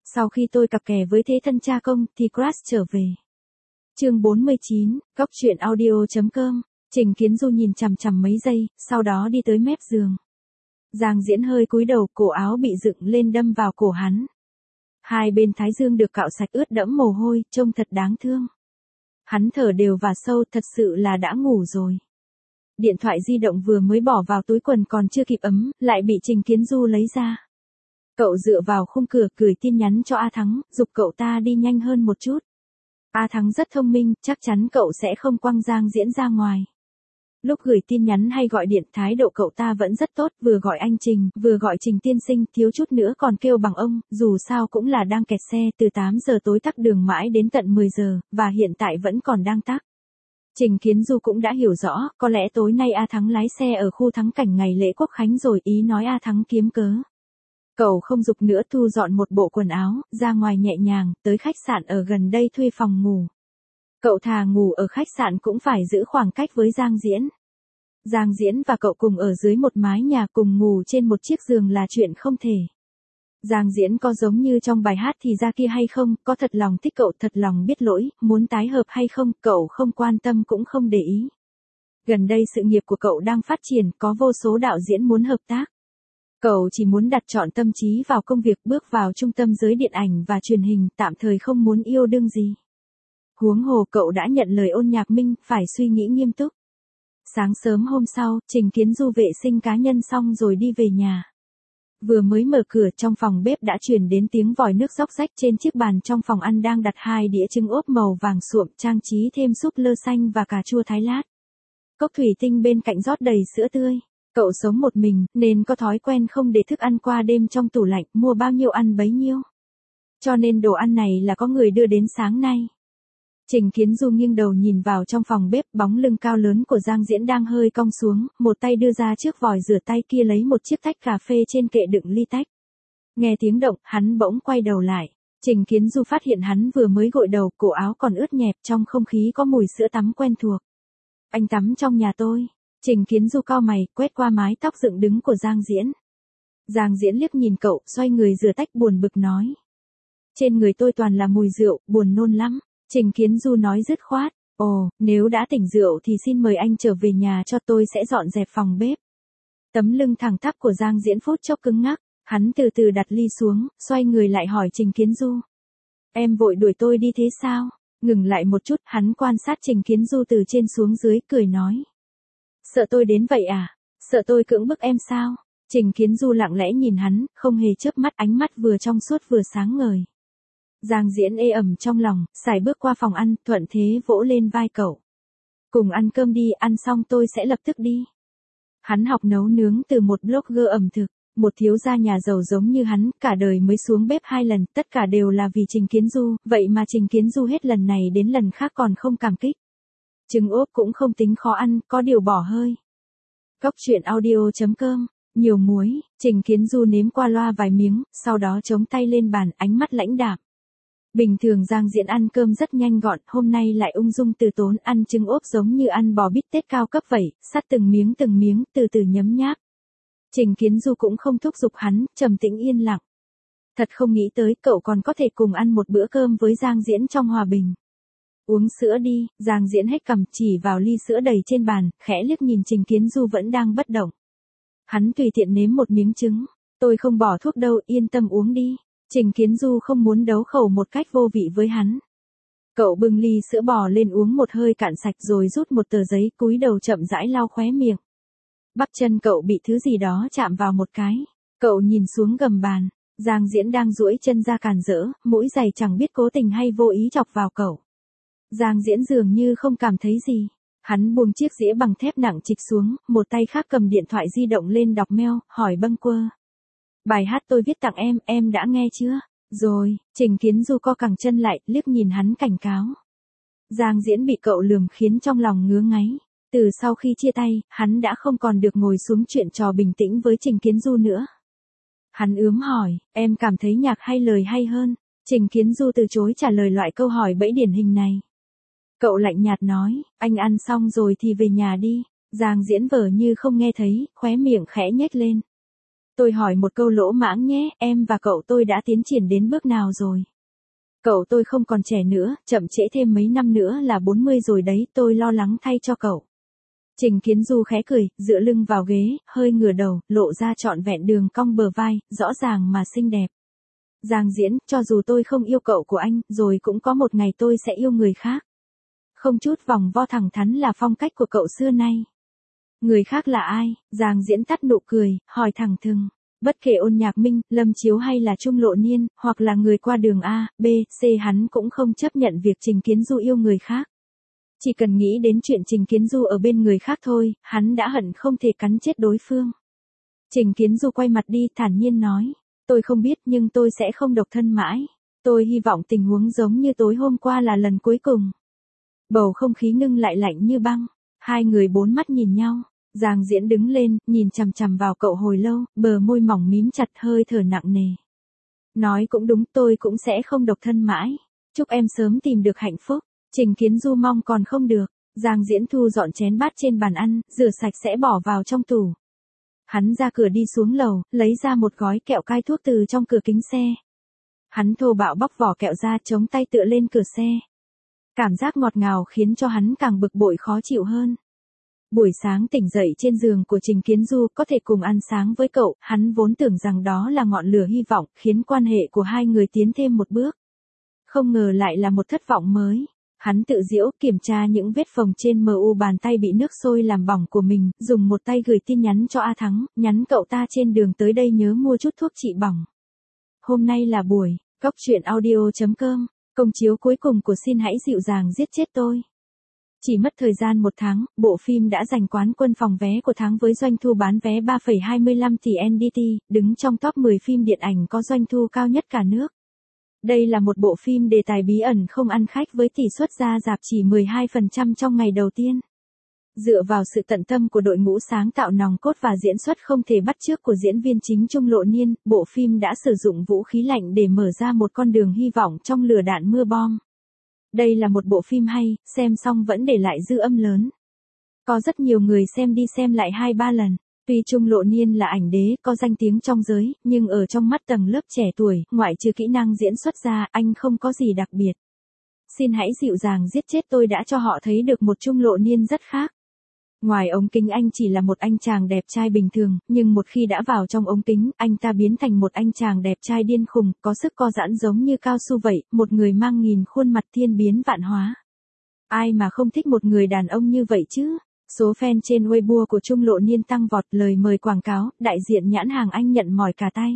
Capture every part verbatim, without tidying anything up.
Sau khi tôi cặp kè với thế thân cha công, thì crush trở về. Chương bốn mươi chín, góc truyện audio chấm com. Trình Kiến Du nhìn chằm chằm mấy giây, sau đó đi tới mép giường. Giang Diễn hơi cúi đầu, cổ áo bị dựng lên đâm vào cổ hắn. Hai bên thái dương được cạo sạch ướt đẫm mồ hôi, trông thật đáng thương. Hắn thở đều và sâu, thật sự là đã ngủ rồi. Điện thoại di động vừa mới bỏ vào túi quần còn chưa kịp ấm, lại bị Trình Kiến Du lấy ra. Cậu dựa vào khung cửa gửi tin nhắn cho A Thắng, giục cậu ta đi nhanh hơn một chút. A Thắng rất thông minh, chắc chắn cậu sẽ không quăng Giang Diễn ra ngoài. Lúc gửi tin nhắn hay gọi điện, thái độ cậu ta vẫn rất tốt, vừa gọi anh Trình, vừa gọi Trình tiên sinh, thiếu chút nữa còn kêu bằng ông, dù sao cũng là đang kẹt xe, từ tám giờ tối tắc đường mãi đến tận mười giờ, và hiện tại vẫn còn đang tắc. Trình Kiến Du cũng đã hiểu rõ, có lẽ tối nay A Thắng lái xe ở khu thắng cảnh ngày lễ Quốc Khánh rồi, ý nói A Thắng kiếm cớ. Cậu không giục nữa, thu dọn một bộ quần áo, ra ngoài nhẹ nhàng, tới khách sạn ở gần đây thuê phòng ngủ. Cậu thà ngủ ở khách sạn cũng phải giữ khoảng cách với Giang Diễn. Giang Diễn và cậu cùng ở dưới một mái nhà, cùng ngủ trên một chiếc giường là chuyện không thể. Giang Diễn có giống như trong bài hát thì ra kia hay không, có thật lòng thích cậu, thật lòng biết lỗi, muốn tái hợp hay không, cậu không quan tâm cũng không để ý. Gần đây sự nghiệp của cậu đang phát triển, có vô số đạo diễn muốn hợp tác. Cậu chỉ muốn đặt trọn tâm trí vào công việc, bước vào trung tâm giới điện ảnh và truyền hình, tạm thời không muốn yêu đương gì. Huống hồ cậu đã nhận lời Ôn Nhạc Minh, phải suy nghĩ nghiêm túc. Sáng sớm hôm sau, Trình Kiến Du vệ sinh cá nhân xong rồi đi về nhà. Vừa mới mở cửa, trong phòng bếp đã truyền đến tiếng vòi nước róc rách. Trên chiếc bàn trong phòng ăn đang đặt hai đĩa trứng ốp màu vàng suộm, trang trí thêm súp lơ xanh và cà chua Thái Lát. Cốc thủy tinh bên cạnh rót đầy sữa tươi. Cậu sống một mình, nên có thói quen không để thức ăn qua đêm trong tủ lạnh, mua bao nhiêu ăn bấy nhiêu. Cho nên đồ ăn này là có người đưa đến sáng nay. Trình Kiến Du nghiêng đầu nhìn vào trong phòng bếp, bóng lưng cao lớn của Giang Diễn đang hơi cong xuống, một tay đưa ra trước vòi rửa tay, kia lấy một chiếc tách cà phê trên kệ đựng ly tách. Nghe tiếng động, hắn bỗng quay đầu lại. Trình Kiến Du phát hiện hắn vừa mới gội đầu, cổ áo còn ướt nhẹp, trong không khí có mùi sữa tắm quen thuộc. Anh tắm trong nhà tôi. Trình Kiến Du cau mày, quét qua mái tóc dựng đứng của Giang Diễn. Giang Diễn liếc nhìn cậu, xoay người rửa tách, buồn bực nói. Trên người tôi toàn là mùi rượu, buồn nôn lắm. Trình Kiến Du nói dứt khoát. Ồ, nếu đã tỉnh rượu thì xin mời anh trở về nhà cho, tôi sẽ dọn dẹp phòng bếp. Tấm lưng thẳng tắp của Giang Diễn phút chốc cứng ngắc, hắn từ từ đặt ly xuống, xoay người lại hỏi Trình Kiến Du. Em vội đuổi tôi đi thế sao? Ngừng lại một chút, hắn quan sát Trình Kiến Du từ trên xuống dưới, cười nói. Sợ tôi đến vậy à? Sợ tôi cưỡng bức em sao? Trình Kiến Du lặng lẽ nhìn hắn, không hề chớp mắt, ánh mắt vừa trong suốt vừa sáng ngời. Giang Diễn ê ẩm trong lòng, sải bước qua phòng ăn, thuận thế vỗ lên vai cậu. Cùng ăn cơm đi, ăn xong tôi sẽ lập tức đi. Hắn học nấu nướng từ một blogger ẩm thực, một thiếu gia nhà giàu giống như hắn, cả đời mới xuống bếp hai lần, tất cả đều là vì Trình Kiến Du, vậy mà Trình Kiến Du hết lần này đến lần khác còn không cảm kích. Trứng ốp cũng không tính khó ăn, có điều bỏ hơi. Góc truyện audio chấm com. Nhiều muối. Trình Kiến Du nếm qua loa vài miếng, sau đó chống tay lên bàn, ánh mắt lãnh đạm. Bình thường Giang Diễn ăn cơm rất nhanh gọn, hôm nay lại ung dung từ tốn, ăn trứng ốp giống như ăn bò bít tết cao cấp vậy, sắt từng miếng từng miếng, từ từ nhấm nháp. Trình Kiến Du cũng không thúc giục hắn, trầm tĩnh yên lặng. Thật không nghĩ tới cậu còn có thể cùng ăn một bữa cơm với Giang Diễn trong hòa bình. Uống sữa đi. Giang Diễn hết cằm, chỉ vào ly sữa đầy trên bàn, khẽ liếc nhìn Trình Kiến Du vẫn đang bất động. Hắn tùy tiện nếm một miếng trứng. Tôi không bỏ thuốc đâu, yên tâm uống đi. Trình Kiến Du không muốn đấu khẩu một cách vô vị với hắn. Cậu bưng ly sữa bò lên uống một hơi cạn sạch rồi rút một tờ giấy, cúi đầu chậm rãi lau khóe miệng. Bắp chân cậu bị thứ gì đó chạm vào một cái. Cậu nhìn xuống gầm bàn. Giang Diễn đang duỗi chân ra càn rỡ, mũi giày chẳng biết cố tình hay vô ý chọc vào cậu. Giang Diễn dường như không cảm thấy gì. Hắn buông chiếc dĩa bằng thép nặng trịch xuống, một tay khác cầm điện thoại di động lên đọc mail, hỏi bâng quơ. Bài hát tôi viết tặng em, em đã nghe chưa? Rồi. Trình Kiến Du co cẳng chân lại, liếc nhìn hắn cảnh cáo. Giang Diễn bị cậu lườm khiến trong lòng ngứa ngáy. Từ sau khi chia tay, hắn đã không còn được ngồi xuống chuyện trò bình tĩnh với Trình Kiến Du nữa. Hắn ướm hỏi, em cảm thấy nhạc hay lời hay hơn? Trình Kiến Du từ chối trả lời loại câu hỏi bẫy điển hình này. Cậu lạnh nhạt nói, anh ăn xong rồi thì về nhà đi. Giang Diễn vờ như không nghe thấy, khóe miệng khẽ nhếch lên. Tôi hỏi một câu lỗ mãng nhé, em và cậu tôi đã tiến triển đến bước nào rồi? Cậu tôi không còn trẻ nữa, chậm trễ thêm mấy năm nữa là bốn mươi rồi đấy, tôi lo lắng thay cho cậu. Trình Kiến Du khẽ cười, dựa lưng vào ghế, hơi ngửa đầu, lộ ra trọn vẹn đường cong bờ vai, rõ ràng mà xinh đẹp. Giang Diễn, cho dù tôi không yêu cậu của anh, rồi cũng có một ngày tôi sẽ yêu người khác. Không chút vòng vo, thẳng thắn là phong cách của cậu xưa nay. Người khác là ai? Giang Diễn tắt nụ cười, hỏi thẳng thừng. Bất kể Ôn Nhạc Minh, Lâm Chiếu hay là Trung Lộ Niên, hoặc là người qua đường A, B, C, hắn cũng không chấp nhận việc Trình Kiến Du yêu người khác. Chỉ cần nghĩ đến chuyện Trình Kiến Du ở bên người khác thôi, hắn đã hận không thể cắn chết đối phương. Trình Kiến Du quay mặt đi, thản nhiên nói. Tôi không biết nhưng tôi sẽ không độc thân mãi. Tôi hy vọng tình huống giống như tối hôm qua là lần cuối cùng. Bầu không khí ngưng lại lạnh như băng. Hai người bốn mắt nhìn nhau. Giang Diễn đứng lên, nhìn chằm chằm vào cậu hồi lâu, bờ môi mỏng mím chặt, hơi thở nặng nề. Nói cũng đúng, tôi cũng sẽ không độc thân mãi. Chúc em sớm tìm được hạnh phúc. Trình Kiến Du mong còn không được. Giang Diễn thu dọn chén bát trên bàn ăn, rửa sạch sẽ bỏ vào trong tủ. Hắn ra cửa đi xuống lầu, lấy ra một gói kẹo cai thuốc từ trong cửa kính xe. Hắn thô bạo bóc vỏ kẹo ra, chống tay tựa lên cửa xe. Cảm giác ngọt ngào khiến cho hắn càng bực bội khó chịu hơn. Buổi sáng tỉnh dậy trên giường của Trình Kiến Du, có thể cùng ăn sáng với cậu, hắn vốn tưởng rằng đó là ngọn lửa hy vọng, khiến quan hệ của hai người tiến thêm một bước. Không ngờ lại là một thất vọng mới. Hắn tự giễu, kiểm tra những vết phồng trên mờ u bàn tay bị nước sôi làm bỏng của mình, dùng một tay gửi tin nhắn cho A Thắng, nhắn cậu ta trên đường tới đây nhớ mua chút thuốc trị bỏng. Hôm nay là buổi, góc truyện audio chấm com, công chiếu cuối cùng của Xin Hãy Dịu Dàng Giết Chết Tôi. Chỉ mất thời gian một tháng, bộ phim đã giành quán quân phòng vé của tháng với doanh thu bán vé ba phẩy hai mươi lăm tỷ en đê tê, đứng trong top mười phim điện ảnh có doanh thu cao nhất cả nước. Đây là một bộ phim đề tài bí ẩn không ăn khách với tỷ suất ra rạp chỉ mười hai phần trăm trong ngày đầu tiên. Dựa vào sự tận tâm của đội ngũ sáng tạo nòng cốt và diễn xuất không thể bắt chước của diễn viên chính Trung Lộ Niên, bộ phim đã sử dụng vũ khí lạnh để mở ra một con đường hy vọng trong lửa đạn mưa bom. Đây là một bộ phim hay, xem xong vẫn để lại dư âm lớn. Có rất nhiều người xem đi xem lại hai ba lần. Tuy Trung Lộ Niên là ảnh đế, có danh tiếng trong giới, nhưng ở trong mắt tầng lớp trẻ tuổi, ngoại trừ kỹ năng diễn xuất ra, anh không có gì đặc biệt. Xin Hãy Dịu Dàng Giết Chết Tôi đã cho họ thấy được một Trung Lộ Niên rất khác. Ngoài ống kính anh chỉ là một anh chàng đẹp trai bình thường, nhưng một khi đã vào trong ống kính, anh ta biến thành một anh chàng đẹp trai điên khùng, có sức co giãn giống như cao su vậy, một người mang nghìn khuôn mặt thiên biến vạn hóa. Ai mà không thích một người đàn ông như vậy chứ? Số fan trên Weibo của Trung Lộ Niên tăng vọt, lời mời quảng cáo, đại diện nhãn hàng anh nhận mỏi cả tay.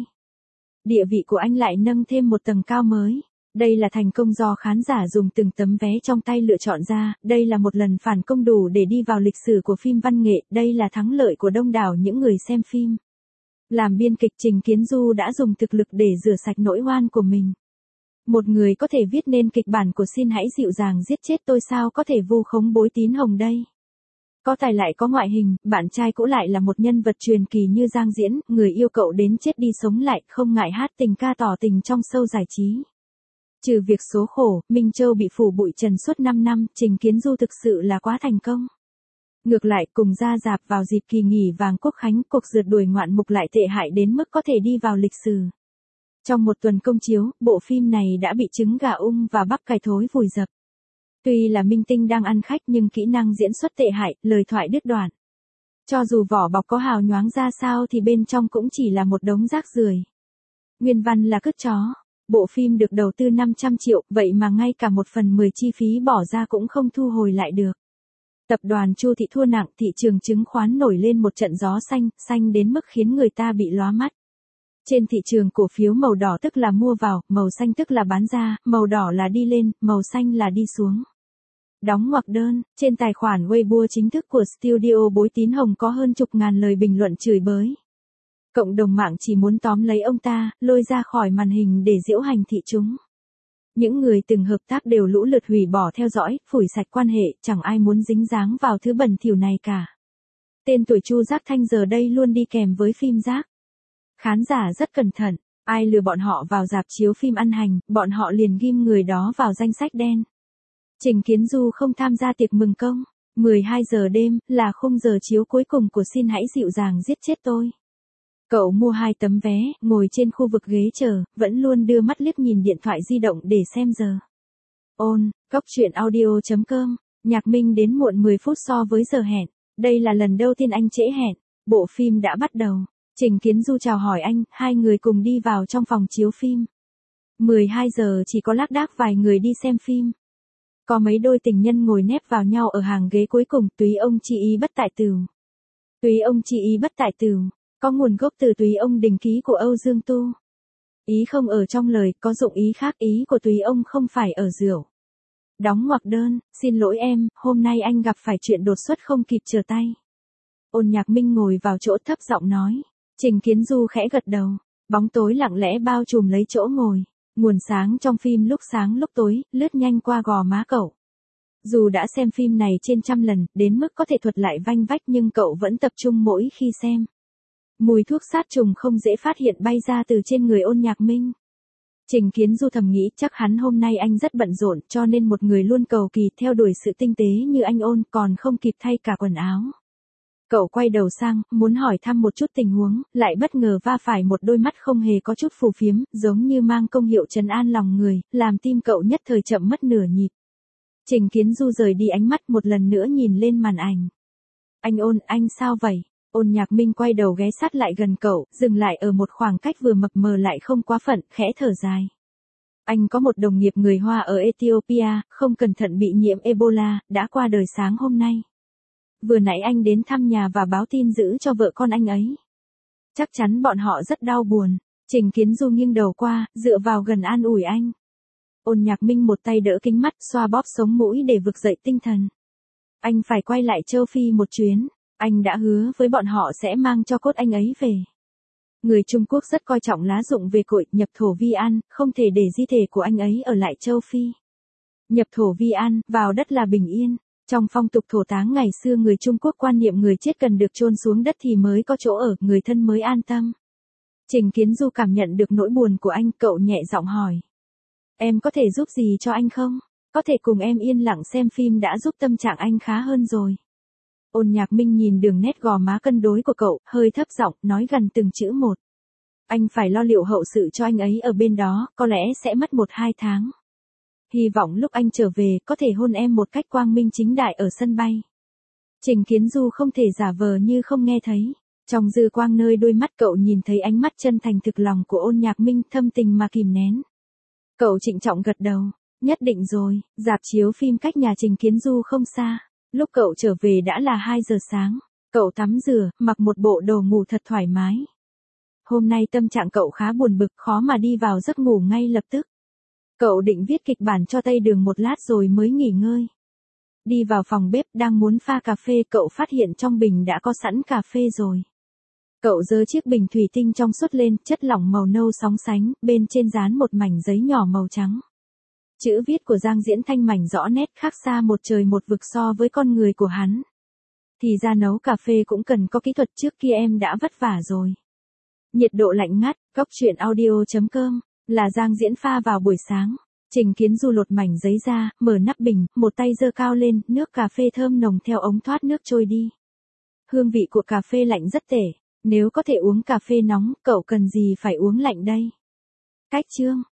Địa vị của anh lại nâng thêm một tầng cao mới. Đây là thành công do khán giả dùng từng tấm vé trong tay lựa chọn ra, đây là một lần phản công đủ để đi vào lịch sử của phim văn nghệ, đây là thắng lợi của đông đảo những người xem phim. Làm biên kịch, Trình Kiến Du đã dùng thực lực để rửa sạch nỗi oan của mình. Một người có thể viết nên kịch bản của Xin Hãy Dịu Dàng Giết Chết Tôi sao có thể vu khống Bối Tín Hồng đây. Có tài lại có ngoại hình, bạn trai cũ lại là một nhân vật truyền kỳ như Giang Diễn, người yêu cậu đến chết đi sống lại, không ngại hát tình ca tỏ tình trong show giải trí. Trừ việc số khổ, Minh Châu bị phủ bụi trần suốt năm năm, Trình Kiến Du thực sự là quá thành công. Ngược lại, cùng ra rạp vào dịp kỳ nghỉ vàng Quốc Khánh, cuộc rượt đuổi ngoạn mục lại tệ hại đến mức có thể đi vào lịch sử. Trong một tuần công chiếu, bộ phim này đã bị trứng gà ung và bắp cải thối vùi dập. Tuy là minh tinh đang ăn khách nhưng kỹ năng diễn xuất tệ hại, lời thoại đứt đoạn. Cho dù vỏ bọc có hào nhoáng ra sao thì bên trong cũng chỉ là một đống rác rưởi. Nguyên văn là cứt chó. Bộ phim được đầu tư năm trăm triệu, vậy mà ngay cả một phần mười chi phí bỏ ra cũng không thu hồi lại được. Tập đoàn Chu Thị thua nặng, thị trường chứng khoán nổi lên một trận gió xanh, xanh đến mức khiến người ta bị lóa mắt. Trên thị trường cổ phiếu màu đỏ tức là mua vào, màu xanh tức là bán ra, màu đỏ là đi lên, màu xanh là đi xuống. Đóng ngoặc đơn, trên tài khoản Weibo chính thức của studio Bối Tín Hồng có hơn chục ngàn lời bình luận chửi bới. Cộng đồng mạng chỉ muốn tóm lấy ông ta, lôi ra khỏi màn hình để giễu hành thị chúng. Những người từng hợp tác đều lũ lượt hủy bỏ theo dõi, phủi sạch quan hệ, chẳng ai muốn dính dáng vào thứ bẩn thỉu này cả. Tên tuổi Chu Giác Thanh giờ đây luôn đi kèm với phim rác. Khán giả rất cẩn thận, ai lừa bọn họ vào rạp chiếu phim ăn hành, bọn họ liền ghim người đó vào danh sách đen. Trình Kiến Du không tham gia tiệc mừng công. mười hai giờ đêm là khung giờ chiếu cuối cùng của Xin Hãy Dịu Dàng Giết Chết Tôi. Cậu mua hai tấm vé, ngồi trên khu vực ghế chờ, vẫn luôn đưa mắt liếc nhìn điện thoại di động để xem giờ. Ôn, góc truyện audio chấm com, Nhạc Minh đến muộn mười phút so với giờ hẹn. Đây là lần đầu tiên anh trễ hẹn. Bộ phim đã bắt đầu. Trình Kiến Du chào hỏi anh, hai người cùng đi vào trong phòng chiếu phim. mười hai giờ chỉ có lác đác vài người đi xem phim. Có mấy đôi tình nhân ngồi nép vào nhau ở hàng ghế cuối cùng, túy ông chi ý bất tại tửu. Túy ông chi ý bất tại tửu, có nguồn gốc từ túy ông đình ký của Âu Dương Tu. Ý không ở trong lời, có dụng ý khác, ý của túy ông không phải ở rượu. Đóng ngoặc đơn, xin lỗi em, hôm nay anh gặp phải chuyện đột xuất không kịp trở tay. Ôn Nhạc Minh ngồi vào chỗ thấp giọng nói. Trình Kiến Du khẽ gật đầu. Bóng tối lặng lẽ bao trùm lấy chỗ ngồi. Nguồn sáng trong phim lúc sáng lúc tối, lướt nhanh qua gò má cậu. Dù đã xem phim này trên trăm lần, đến mức có thể thuật lại vanh vách nhưng cậu vẫn tập trung mỗi khi xem. Mùi thuốc sát trùng không dễ phát hiện bay ra từ trên người Ôn Nhạc Minh. Trình Kiến Du thầm nghĩ chắc hắn hôm nay anh rất bận rộn cho nên một người luôn cầu kỳ theo đuổi sự tinh tế như anh Ôn còn không kịp thay cả quần áo. Cậu quay đầu sang, muốn hỏi thăm một chút tình huống, lại bất ngờ va phải một đôi mắt không hề có chút phù phiếm, giống như mang công hiệu trấn an lòng người, làm tim cậu nhất thời chậm mất nửa nhịp. Trình Kiến Du rời đi ánh mắt một lần nữa nhìn lên màn ảnh. Anh Ôn, anh sao vậy? Ôn Nhạc Minh quay đầu ghé sát lại gần cậu, dừng lại ở một khoảng cách vừa mập mờ lại không quá phận, khẽ thở dài. Anh có một đồng nghiệp người Hoa ở Ethiopia, không cẩn thận bị nhiễm Ebola, đã qua đời sáng hôm nay. Vừa nãy anh đến thăm nhà và báo tin dữ cho vợ con anh ấy. Chắc chắn bọn họ rất đau buồn. Trình Kiến Du nghiêng đầu qua, dựa vào gần an ủi anh. Ôn Nhạc Minh một tay đỡ kính mắt, xoa bóp sống mũi để vực dậy tinh thần. Anh phải quay lại châu Phi một chuyến. Anh đã hứa với bọn họ sẽ mang cho cốt anh ấy về. Người Trung Quốc rất coi trọng lá dụng về cội, nhập thổ vi an, không thể để di thể của anh ấy ở lại châu Phi. Nhập thổ vi an, vào đất là bình yên. Trong phong tục thổ táng ngày xưa người Trung Quốc quan niệm người chết cần được chôn xuống đất thì mới có chỗ ở, người thân mới an tâm. Trình Kiến Du cảm nhận được nỗi buồn của anh, cậu nhẹ giọng hỏi. Em có thể giúp gì cho anh không? Có thể cùng em yên lặng xem phim đã giúp tâm trạng anh khá hơn rồi. Ôn Nhạc Minh nhìn đường nét gò má cân đối của cậu, hơi thấp giọng, nói gần từng chữ một. Anh phải lo liệu hậu sự cho anh ấy ở bên đó, có lẽ sẽ mất một hai tháng. Hy vọng lúc anh trở về có thể hôn em một cách quang minh chính đại ở sân bay. Trình Kiến Du không thể giả vờ như không nghe thấy. Trong dư quang nơi đôi mắt cậu nhìn thấy ánh mắt chân thành thực lòng của Ôn Nhạc Minh, thâm tình mà kìm nén. Cậu trịnh trọng gật đầu. Nhất định rồi, rạp chiếu phim cách nhà Trình Kiến Du không xa. Lúc cậu trở về đã là hai giờ sáng. Cậu tắm rửa, mặc một bộ đồ ngủ thật thoải mái. Hôm nay tâm trạng cậu khá buồn bực, khó mà đi vào giấc ngủ ngay lập tức. Cậu định viết kịch bản cho Tây Đường một lát rồi mới nghỉ ngơi. Đi vào phòng bếp đang muốn pha cà phê, cậu phát hiện trong bình đã có sẵn cà phê rồi. Cậu giơ chiếc bình thủy tinh trong suốt lên, chất lỏng màu nâu sóng sánh, bên trên dán một mảnh giấy nhỏ màu trắng. Chữ viết của Giang Diễn Thanh mảnh rõ nét, khác xa một trời một vực so với con người của hắn. Thì ra nấu cà phê cũng cần có kỹ thuật, trước kia em đã vất vả rồi. Nhiệt độ lạnh ngắt, góc truyện audio chấm com, là Giang Diễn pha vào buổi sáng. Trình Kiến Du lột mảnh giấy ra, mở nắp bình, một tay giơ cao lên, nước cà phê thơm nồng theo ống thoát nước trôi đi. Hương vị của cà phê lạnh rất tệ, nếu có thể uống cà phê nóng, cậu cần gì phải uống lạnh đây? Cách chương